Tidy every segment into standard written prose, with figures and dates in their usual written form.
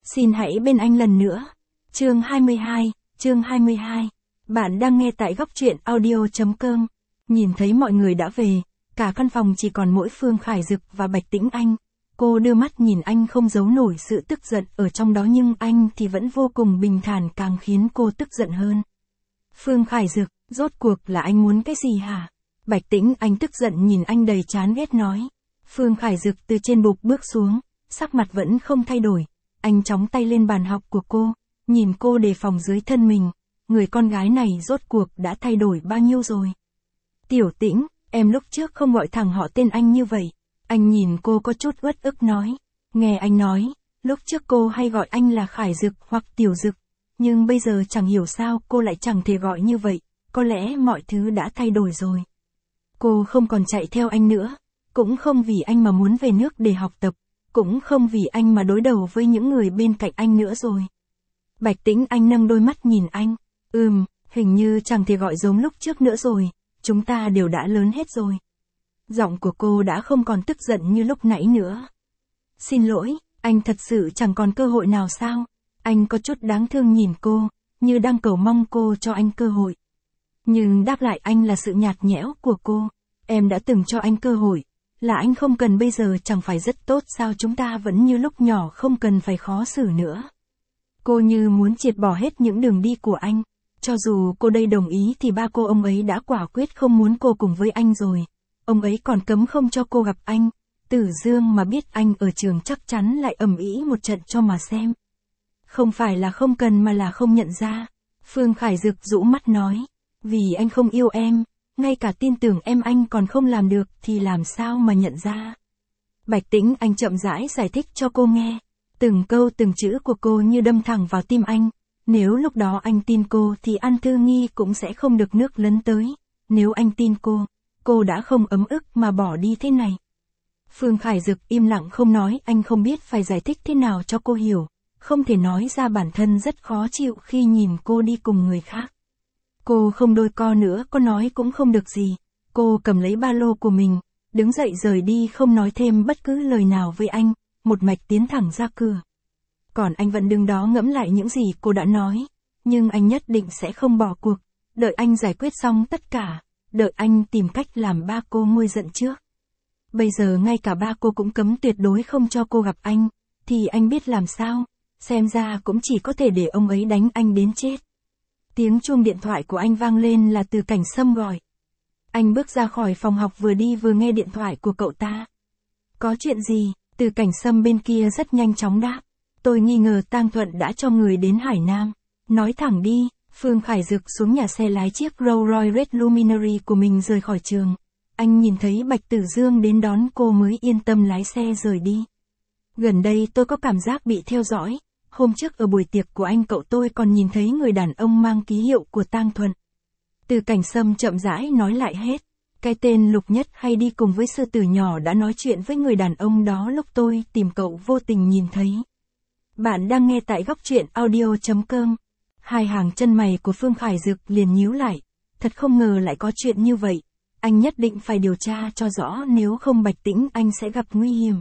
Xin hãy bên anh lần nữa. Chương 22. Bạn đang nghe tại góc truyện audio.com. Nhìn thấy mọi người đã về, cả căn phòng chỉ còn mỗi Phương Khải Dực và Bạch Tĩnh Anh. Cô đưa mắt nhìn anh không giấu nổi sự tức giận ở trong đó, nhưng anh thì vẫn vô cùng bình thản, càng khiến cô tức giận hơn. Phương Khải Dực, rốt cuộc là anh muốn cái gì hả? Bạch Tĩnh Anh tức giận nhìn anh đầy chán ghét nói. Phương Khải Dực từ trên bục bước xuống, sắc mặt vẫn không thay đổi. Anh chóng tay lên bàn học của cô, nhìn cô đề phòng dưới thân mình. Người con gái này rốt cuộc đã thay đổi bao nhiêu rồi? Tiểu Tĩnh, em lúc trước không gọi thẳng họ tên anh như vậy. Anh nhìn cô có chút uất ức nói. Nghe anh nói, lúc trước cô hay gọi anh là Khải Dực hoặc Tiểu Dực. Nhưng bây giờ chẳng hiểu sao cô lại chẳng thể gọi như vậy. Có lẽ mọi thứ đã thay đổi rồi. Cô không còn chạy theo anh nữa. Cũng không vì anh mà muốn về nước để học tập. Cũng không vì anh mà đối đầu với những người bên cạnh anh nữa rồi. Bạch Tĩnh Anh nâng đôi mắt nhìn anh. Hình như chẳng thể gọi giống lúc trước nữa rồi. Chúng ta đều đã lớn hết rồi. Giọng của cô đã không còn tức giận như lúc nãy nữa. Xin lỗi, anh thật sự chẳng còn cơ hội nào sao? Anh có chút đáng thương nhìn cô, như đang cầu mong cô cho anh cơ hội. Nhưng đáp lại anh là sự nhạt nhẽo của cô. Em đã từng cho anh cơ hội. Là anh không cần bây giờ chẳng phải rất tốt sao? Chúng ta vẫn như lúc nhỏ, không cần phải khó xử nữa. Cô như muốn triệt bỏ hết những đường đi của anh. Cho dù cô đây đồng ý thì ba cô ông ấy đã quả quyết không muốn cô cùng với anh rồi. Ông ấy còn cấm không cho cô gặp anh. Tử Dương mà biết anh ở trường chắc chắn lại ầm ĩ một trận cho mà xem. Không phải là không cần mà là không nhận ra. Phương Khải Dực rũ mắt nói. Vì anh không yêu em, ngay cả tin tưởng em anh còn không làm được thì làm sao mà nhận ra. Bạch Tĩnh Anh chậm rãi giải thích cho cô nghe. Từng câu từng chữ của cô như đâm thẳng vào tim anh. Nếu lúc đó anh tin cô thì An Thư Nghi cũng sẽ không được nước lấn tới. Nếu anh tin cô đã không ấm ức mà bỏ đi thế này. Phương Khải Dực im lặng không nói, anh không biết phải giải thích thế nào cho cô hiểu. Không thể nói ra bản thân rất khó chịu khi nhìn cô đi cùng người khác. Cô không đôi co nữa, có nói cũng không được gì. Cô cầm lấy ba lô của mình, đứng dậy rời đi không nói thêm bất cứ lời nào với anh, một mạch tiến thẳng ra cửa. Còn anh vẫn đứng đó ngẫm lại những gì cô đã nói. Nhưng anh nhất định sẽ không bỏ cuộc, đợi anh giải quyết xong tất cả, đợi anh tìm cách làm ba cô nguôi giận trước. Bây giờ ngay cả ba cô cũng cấm tuyệt đối không cho cô gặp anh, thì anh biết làm sao, xem ra cũng chỉ có thể để ông ấy đánh anh đến chết. Tiếng chuông điện thoại của anh vang lên là Từ Cảnh Sâm gọi. Anh bước ra khỏi phòng học vừa đi vừa nghe điện thoại của cậu ta. Có chuyện gì? Từ Cảnh Sâm bên kia rất nhanh chóng đáp. Tôi nghi ngờ Tang Thuận đã cho người đến Hải Nam. Nói thẳng đi. Phương Khải Dực xuống nhà xe lái chiếc Rolls Royce Red Luminary của mình rời khỏi trường. Anh nhìn thấy Bạch Tử Dương đến đón cô mới yên tâm lái xe rời đi. Gần đây tôi có cảm giác bị theo dõi. Hôm trước ở buổi tiệc của anh cậu tôi còn nhìn thấy người đàn ông mang ký hiệu của Tang Thuận. Từ Cảnh Sâm chậm rãi nói lại hết. Cái tên Lục Nhất hay đi cùng với sư tử nhỏ đã nói chuyện với người đàn ông đó lúc tôi tìm cậu vô tình nhìn thấy. Bạn đang nghe tại góc truyện audio.com. Hai hàng chân mày của Phương Khải Dực liền nhíu lại. Thật không ngờ lại có chuyện như vậy. Anh nhất định phải điều tra cho rõ, nếu không Bạch Tĩnh Anh sẽ gặp nguy hiểm.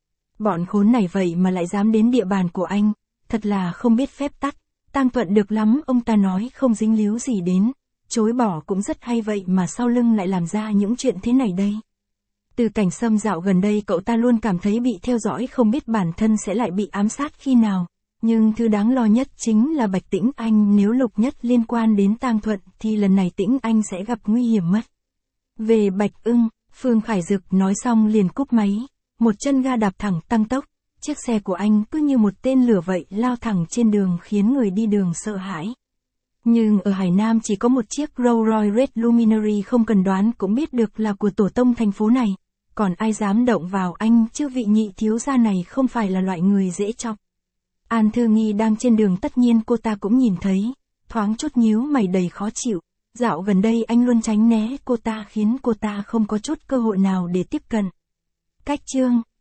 Bọn khốn này vậy mà lại dám đến địa bàn của anh. Thật là không biết phép tắc. Tang Thuận được lắm, ông ta nói không dính líu gì đến. Chối bỏ cũng rất hay, vậy mà sau lưng lại làm ra những chuyện thế này đây. Từ Cảnh Sâm dạo gần đây cậu ta luôn cảm thấy bị theo dõi, không biết bản thân sẽ lại bị ám sát khi nào. Nhưng thứ đáng lo nhất chính là Bạch Tĩnh Anh, nếu Lục Nhất liên quan đến Tang Thuận thì lần này Tĩnh Anh sẽ gặp nguy hiểm mất. Về Bạch Ưng, Phương Khải Dực nói xong liền cúp máy, một chân ga đạp thẳng tăng tốc, chiếc xe của anh cứ như một tên lửa vậy lao thẳng trên đường khiến người đi đường sợ hãi. Nhưng ở Hải Nam chỉ có một chiếc Rolls Royce Red Luminary, không cần đoán cũng biết được là của tổ tông thành phố này, còn ai dám động vào anh chứ? Vị nhị thiếu gia này không phải là loại người dễ chọc. An Thư Nghi đang trên đường, tất nhiên cô ta cũng nhìn thấy, thoáng chút nhíu mày đầy khó chịu. Dạo gần đây anh luôn tránh né cô ta khiến cô ta không có chút cơ hội nào để tiếp cận. Cách chương